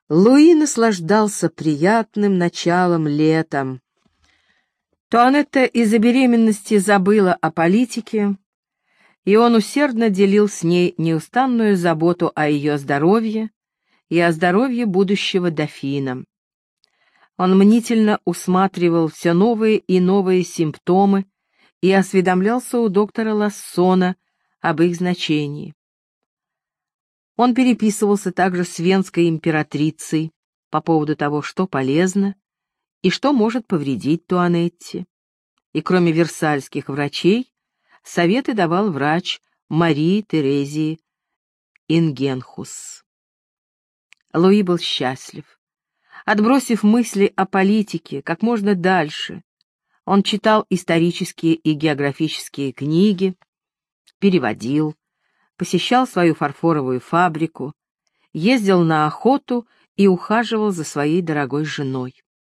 Луи наслаждался приятным началом лета. Туанетта из-за беременности забыла о политике, и он усердно делил с ней неустанную заботу о ее здоровье и о здоровье будущего дофина. Он мнительно усматривал все новые и новые симптомы и осведомлялся у доктора Лассона об их значении. Он переписывался также с венской императрицей по поводу того, что полезно и что может повредить Туанетте. И кроме версальских врачей, советы давал врач Марии Терезии Ингенхус. Луи был счастлив. Отбросив мысли о политике как можно дальше, он читал исторические и географические книги, переводил, посещал свою фарфоровую фабрику, ездил на охоту и ухаживал за своей дорогой женой.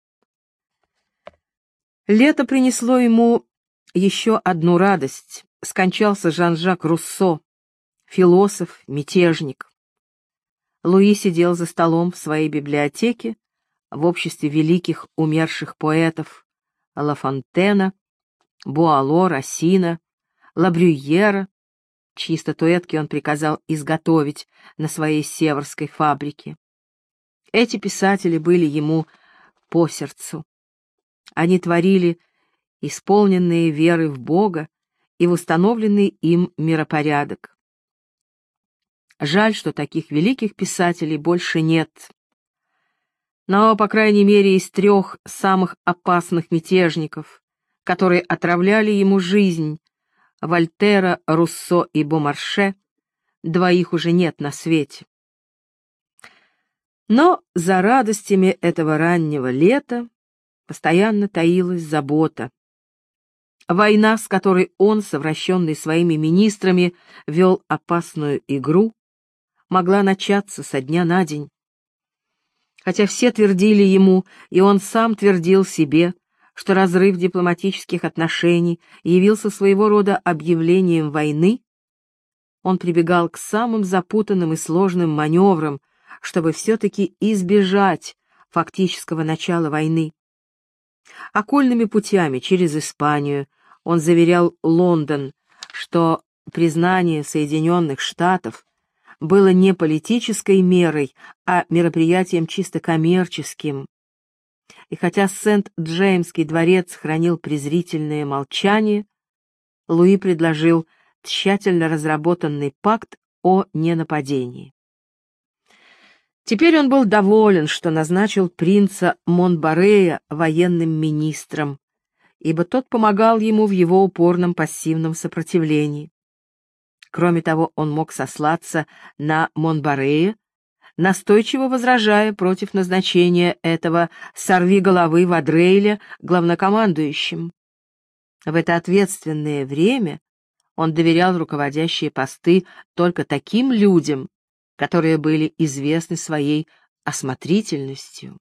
Лето принесло ему еще одну радость. Скончался Жан-Жак Руссо, философ, мятежник. Луи сидел за столом в своей библиотеке в обществе великих умерших поэтов Ла Фонтена, Буало, Рассина, Ла Брюйера, чьи статуэтки он приказал изготовить на своей северской фабрике. Эти писатели были ему по сердцу. Они творили исполненные веры в Бога и в установленный им миропорядок. Жаль, что таких великих писателей больше нет. Но, по крайней мере, из трех самых опасных мятежников, которые отравляли ему жизнь, Вольтера, Руссо и Бомарше, двоих уже нет на свете. Но за радостями этого раннего лета постоянно таилась забота. Война, с которой он, совращенный своими министрами, вел опасную игру, могла начаться со дня на день. Хотя все твердили ему, и он сам твердил себе, что разрыв дипломатических отношений явился своего рода объявлением войны, он прибегал к самым запутанным и сложным маневрам, чтобы все-таки избежать фактического начала войны. Окольными путями через Испанию он заверял Лондон, что признание Соединенных Штатов было не политической мерой, а мероприятием чисто коммерческим. И хотя Сент-Джеймский дворец хранил презрительное молчание, Луи предложил тщательно разработанный пакт о ненападении. Теперь он был доволен, что назначил принца Монбарея военным министром, ибо тот помогал ему в его упорном пассивном сопротивлении. Кроме того, он мог сослаться на Монбарея, настойчиво возражая против назначения этого сорвиголовы Вадрейля главнокомандующим. В это ответственное время он доверял руководящие посты только таким людям, которые были известны своей осмотрительностью.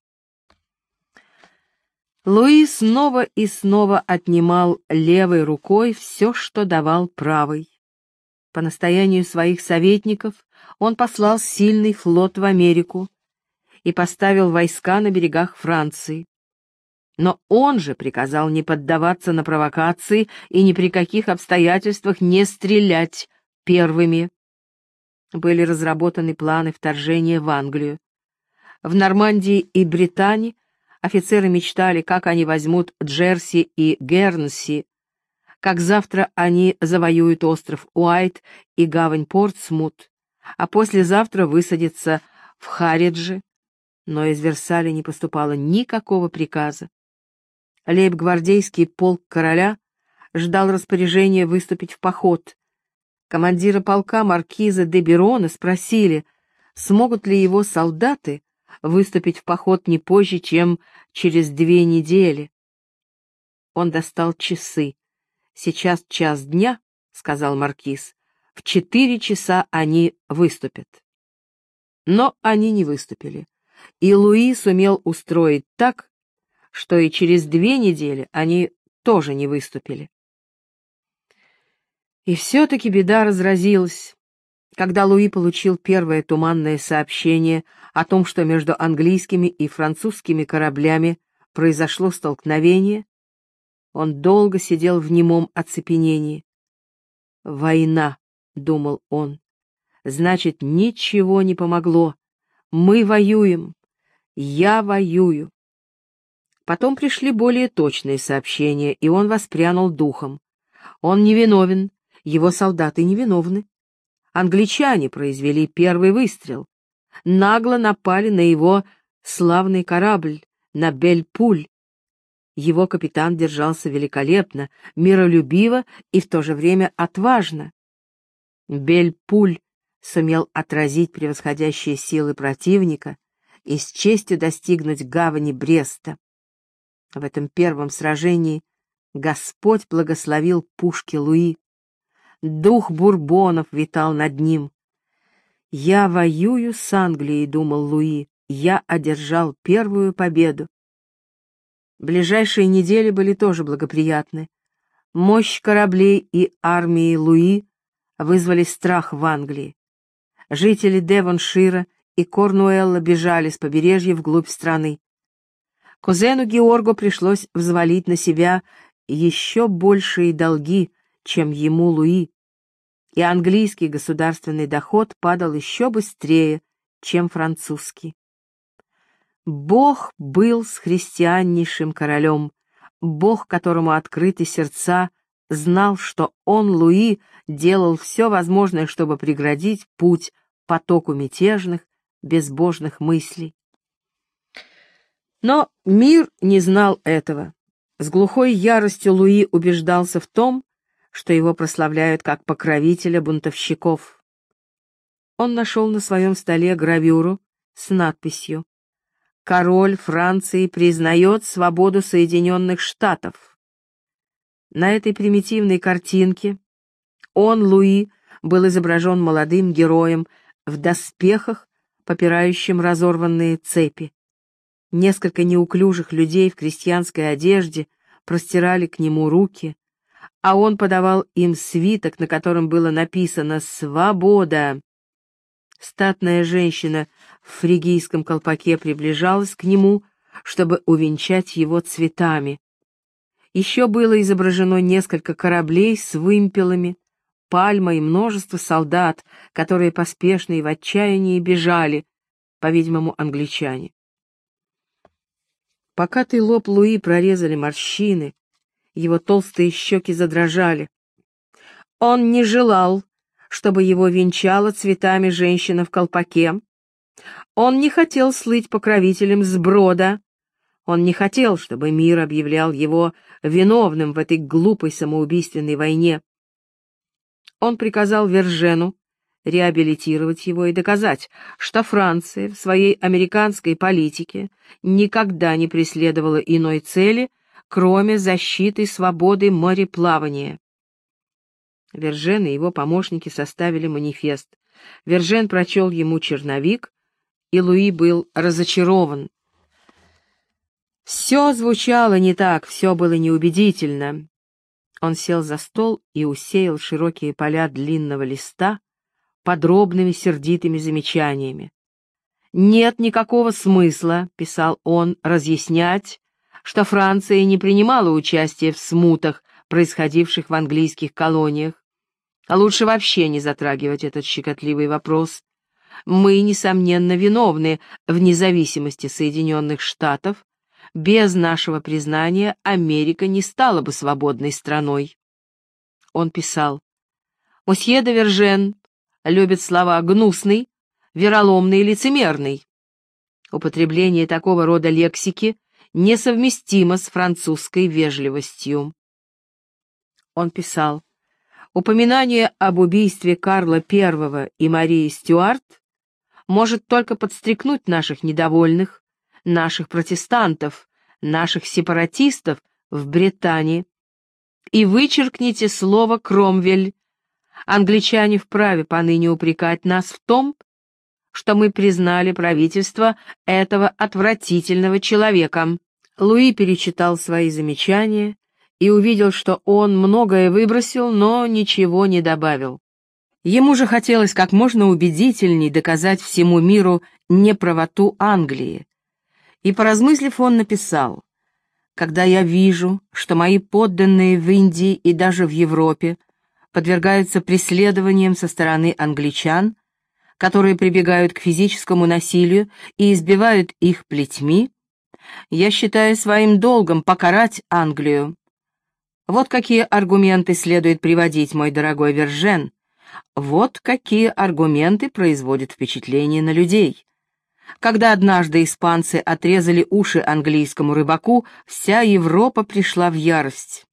Луи снова и снова отнимал левой рукой все, что давал правой. По настоянию своих советников он послал сильный флот в Америку и поставил войска на берегах Франции. Но он же приказал не поддаваться на провокации и ни при каких обстоятельствах не стрелять первыми. Были разработаны планы вторжения в Англию. В Нормандии и Британии офицеры мечтали, как они возьмут Джерси и Гернси, как завтра они завоюют остров Уайт и гавань Портсмут, а послезавтра высадятся в Харридже, но из Версаля не поступало никакого приказа. Лейб-гвардейский полк короля ждал распоряжения выступить в поход. Командира полка маркиза де Берона спросили, смогут ли его солдаты выступить в поход не позже, чем через 2 недели. Он достал часы. «Сейчас 1 дня», — сказал маркиз, — «в 4 часа они выступят». Но они не выступили, и Луи сумел устроить так, что и через 2 недели они тоже не выступили. И все-таки беда разразилась. Когда Луи получил первое туманное сообщение о том, что между английскими и французскими кораблями произошло столкновение, он долго сидел в немом оцепенении. «Война», — думал он, — «значит, ничего не помогло. Мы воюем. Я воюю». Потом пришли более точные сообщения, и он воспрянул духом. Он невиновен, его солдаты невиновны. Англичане произвели первый выстрел, нагло напали на его славный корабль, на Бель-Пуль. Его капитан держался великолепно, миролюбиво и в то же время отважно. Бель-Пуль сумел отразить превосходящие силы противника и с честью достигнуть гавани Бреста. В этом первом сражении Господь благословил пушки Луи. Дух бурбонов витал над ним. «Я воюю с Англией», — думал Луи, — «я одержал первую победу». Ближайшие недели были тоже благоприятны. Мощь кораблей и армии Луи вызвали страх в Англии. Жители Девоншира и Корнуэлла бежали с побережья вглубь страны. Кузену Георгу пришлось взвалить на себя еще большие долги, чем ему Луи, и английский государственный доход падал еще быстрее, чем французский. Бог был с христианнейшим королем, Бог, которому открыты сердца, знал, что он, Луи, делал все возможное, чтобы преградить путь потоку мятежных, безбожных мыслей. Но мир не знал этого. С глухой яростью Луи убеждался в том, что его прославляют как покровителя бунтовщиков. Он нашел на своем столе гравюру с надписью «Король Франции признает свободу Соединенных Штатов». На этой примитивной картинке он, Луи, был изображен молодым героем в доспехах, попирающим разорванные цепи. Несколько неуклюжих людей в крестьянской одежде простирали к нему руки, а он подавал им свиток, на котором было написано «Свобода». Статная женщина в фригийском колпаке приближалась к нему, чтобы увенчать его цветами. Еще было изображено несколько кораблей с вымпелами, пальма и множество солдат, которые поспешно и в отчаянии бежали, по-видимому, англичане. Покатый лоб Луи прорезали морщины, его толстые щеки задрожали. Он не желал, чтобы его венчала цветами женщина в колпаке. Он не хотел слыть покровителем сброда. Он не хотел, чтобы мир объявлял его виновным в этой глупой самоубийственной войне. Он приказал Вержену реабилитировать его и доказать, что Франция в своей американской политике никогда не преследовала иной цели, кроме защиты свободы мореплавания. Вержен и его помощники составили манифест. Вержен прочел ему черновик, и Луи был разочарован. Все звучало не так, все было неубедительно. Он сел за стол и усеял широкие поля длинного листа подробными сердитыми замечаниями. «Нет никакого смысла», — писал он, — «разъяснять, что Франция не принимала участия в смутах, происходивших в английских колониях. А лучше вообще не затрагивать этот щекотливый вопрос. Мы, несомненно, виновны в независимости Соединенных Штатов. Без нашего признания Америка не стала бы свободной страной». Он писал: «Мосье де Вержен любит слова «гнусный», «вероломный» и «лицемерный». Употребление такого рода лексики несовместимо с французской вежливостью». Он писал: «Упоминание об убийстве Карла I и Марии Стюарт может только подстрекнуть наших недовольных, наших протестантов, наших сепаратистов в Британии. И вычеркните слово «Кромвель». Англичане вправе поныне упрекать нас в том, что мы признали правительство этого отвратительного человека». Луи перечитал свои замечания и увидел, что он многое выбросил, но ничего не добавил. Ему же хотелось как можно убедительней доказать всему миру неправоту Англии. И, поразмыслив, он написал: «Когда я вижу, что мои подданные в Индии и даже в Европе подвергаются преследованиям со стороны англичан, которые прибегают к физическому насилию и избивают их плетьми, я считаю своим долгом покарать Англию. Вот какие аргументы следует приводить, мой дорогой Вержен. Вот какие аргументы производят впечатление на людей. Когда однажды испанцы отрезали уши английскому рыбаку, вся Европа пришла в ярость».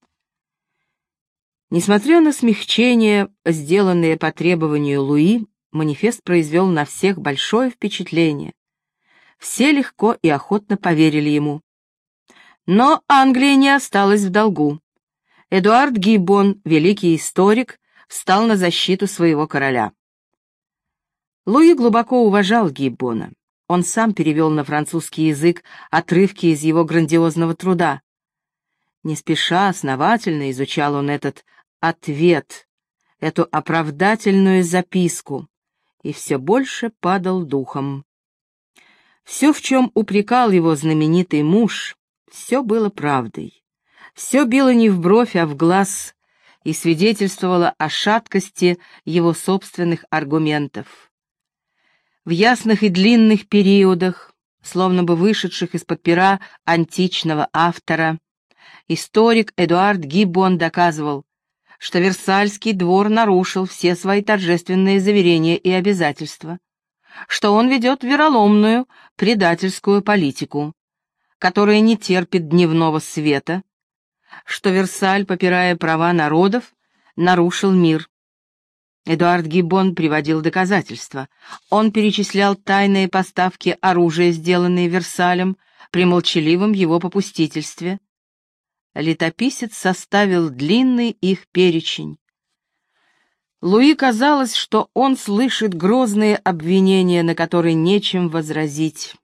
Несмотря на смягчение, сделанное по требованию Луи, манифест произвел на всех большое впечатление. Все легко и охотно поверили ему. Но Англия не осталась в долгу. Эдуард Гиббон, великий историк, встал на защиту своего короля. Луи глубоко уважал Гиббона. Он сам перевел на французский язык отрывки из его грандиозного труда. Не спеша, основательно изучал он этот ответ, эту оправдательную записку, и все больше падал духом. Все, в чем упрекал его знаменитый муж, все было правдой. Все било не в бровь, а в глаз, и свидетельствовало о шаткости его собственных аргументов. В ясных и длинных периодах, словно бы вышедших из-под пера античного автора, историк Эдуард Гиббон доказывал, что Версальский двор нарушил все свои торжественные заверения и обязательства, что он ведет вероломную, предательскую политику, которая не терпит дневного света, что Версаль, попирая права народов, нарушил мир. Эдуард Гиббон приводил доказательства. Он перечислял тайные поставки оружия, сделанные Версалем, при молчаливом его попустительстве. Летописец составил длинный их перечень. Луи казалось, что он слышит грозные обвинения, на которые нечем возразить.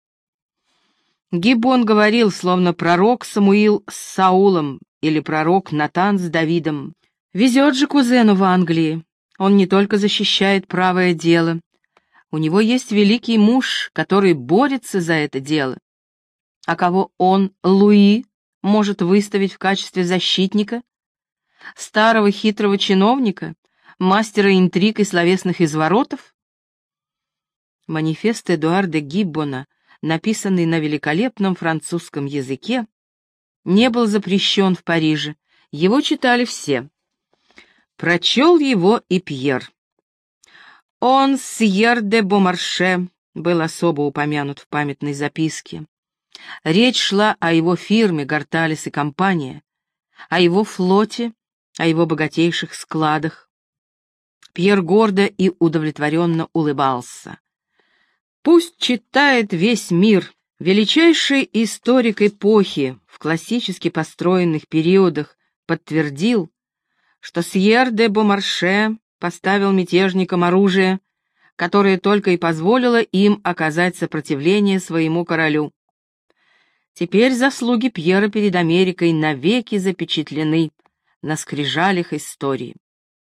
Гиббон говорил, словно пророк Самуил с Саулом или пророк Натан с Давидом. Везет же кузену в Англии. Он не только защищает правое дело. У него есть великий муж, который борется за это дело. А кого он, Луи, может выставить в качестве защитника? Старого хитрого чиновника, мастера интриг и словесных изворотов? Манифест Эдуарда Гиббона, написанный на великолепном французском языке, не был запрещен в Париже, его читали все. Прочел его и Пьер. Он, Сьер де Бомарше, был особо упомянут в памятной записке. Речь шла о его фирме «Горталес и компания», о его флоте, о его богатейших складах. Пьер гордо и удовлетворенно улыбался. Пусть читает весь мир. Величайший историк эпохи в классически построенных периодах подтвердил, что Сьер де Бомарше поставил мятежникам оружие, которое только и позволило им оказать сопротивление своему королю. Теперь заслуги Пьера перед Америкой навеки запечатлены на скрижалях истории.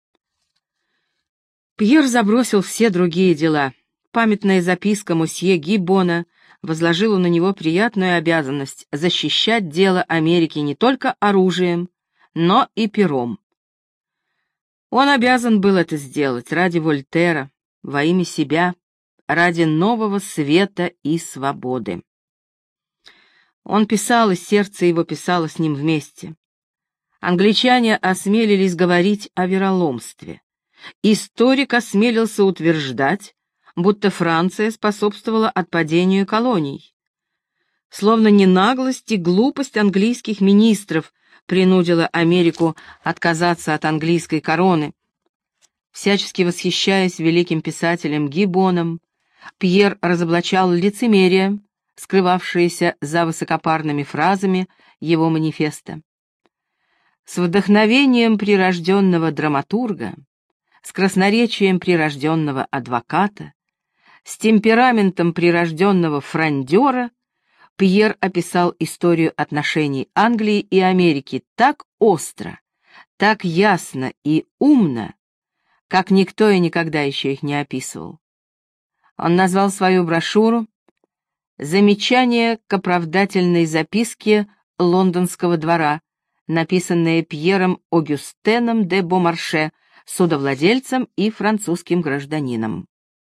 Пьер забросил все другие дела. Памятная записка мосье Гиббона возложила на него приятную обязанность защищать дело Америки не только оружием, но и пером. Он обязан был это сделать ради Вольтера, во имя себя, ради нового света и свободы. Он писал, и сердце его писало с ним вместе. Англичане осмелились говорить о вероломстве. Историк осмелился утверждать, будто Франция способствовала отпадению колоний. Словно не наглость и глупость английских министров принудила Америку отказаться от английской короны. Всячески восхищаясь великим писателем Гиббоном, Пьер разоблачал лицемерие, скрывавшееся за высокопарными фразами его манифеста. С вдохновением прирожденного драматурга, с красноречием прирожденного адвоката, с темпераментом прирожденного фрондера Пьер описал историю отношений Англии и Америки так остро, так ясно и умно, как никто и никогда еще их не описывал. Он назвал свою брошюру «Замечание к оправдательной записке лондонского двора», написанное Пьером Огюстеном де Бомарше, судовладельцем и французским гражданином.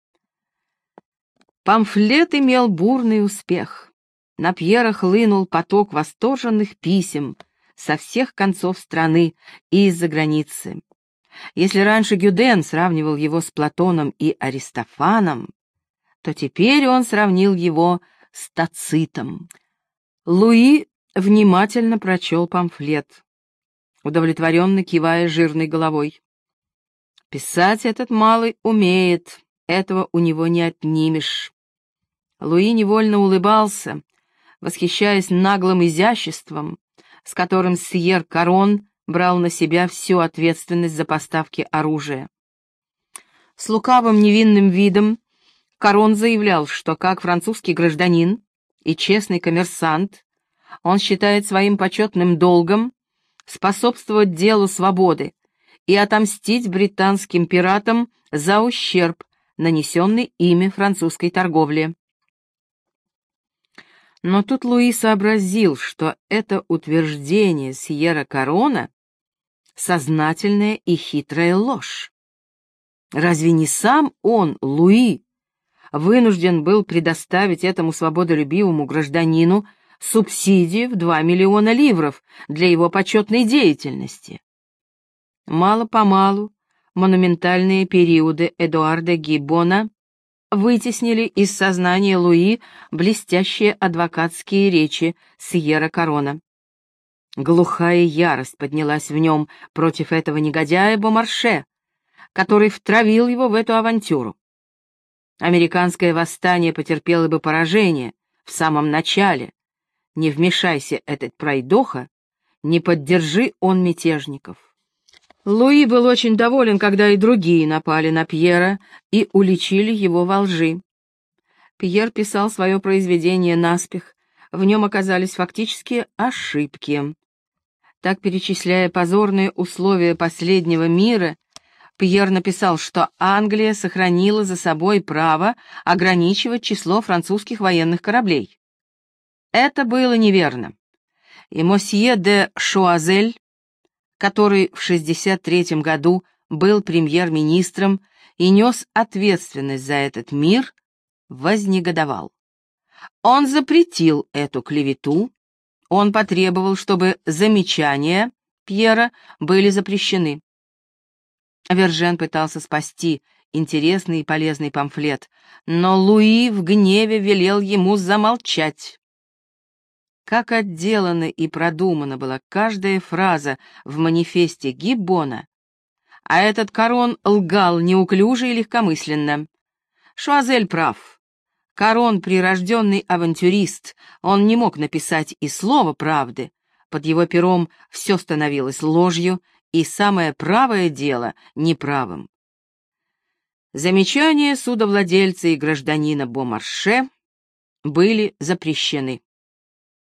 Памфлет имел бурный успех. На Пьера хлынул поток восторженных писем со всех концов страны и из-за границы. Если раньше Гюден сравнивал его с Платоном и Аристофаном, то теперь он сравнил его с Тацитом. Луи внимательно прочел памфлет, удовлетворенно кивая жирной головой. Писать этот малый умеет, этого у него не отнимешь. Луи невольно улыбался, восхищаясь наглым изяществом, с которым Сьер Карон брал на себя всю ответственность за поставки оружия. С лукавым невинным видом Карон заявлял, что как французский гражданин и честный коммерсант он считает своим почетным долгом способствовать делу свободы и отомстить британским пиратам за ущерб, нанесенный ими французской торговле. Но тут Луи сообразил, что это утверждение Сьера Карона — сознательная и хитрая ложь. Разве не сам он, Луи, вынужден был предоставить этому свободолюбивому гражданину субсидии в 2 миллиона ливров для его почетной деятельности? Мало-помалу монументальные периоды Эдуарда Гиббона вытеснили из сознания Луи блестящие адвокатские речи Сьера Карона. Глухая ярость поднялась в нем против этого негодяя Бомарше, который втравил его в эту авантюру. Американское восстание потерпело бы поражение в самом начале. Не вмешайся, этот пройдоха, не поддержи он мятежников. Луи был очень доволен, когда и другие напали на Пьера и уличили его во лжи. Пьер писал свое произведение наспех, в нем оказались фактические ошибки. Так, перечисляя позорные условия последнего мира, Пьер написал, что Англия сохранила за собой право ограничивать число французских военных кораблей. Это было неверно, и мосье де Шуазель, который в 1963 году был премьер-министром и нес ответственность за этот мир, вознегодовал. Он запретил эту клевету, он потребовал, чтобы замечания Пьера были запрещены. Вержен пытался спасти интересный и полезный памфлет, но Луи в гневе велел ему замолчать. Как отделана и продумана была каждая фраза в манифесте Гиббона, а этот Карон лгал неуклюже и легкомысленно. Шуазель прав. Карон — прирожденный авантюрист, он не мог написать и слова правды, под его пером все становилось ложью, и самое правое дело — неправым. Замечания судовладельца и гражданина Бомарше были запрещены.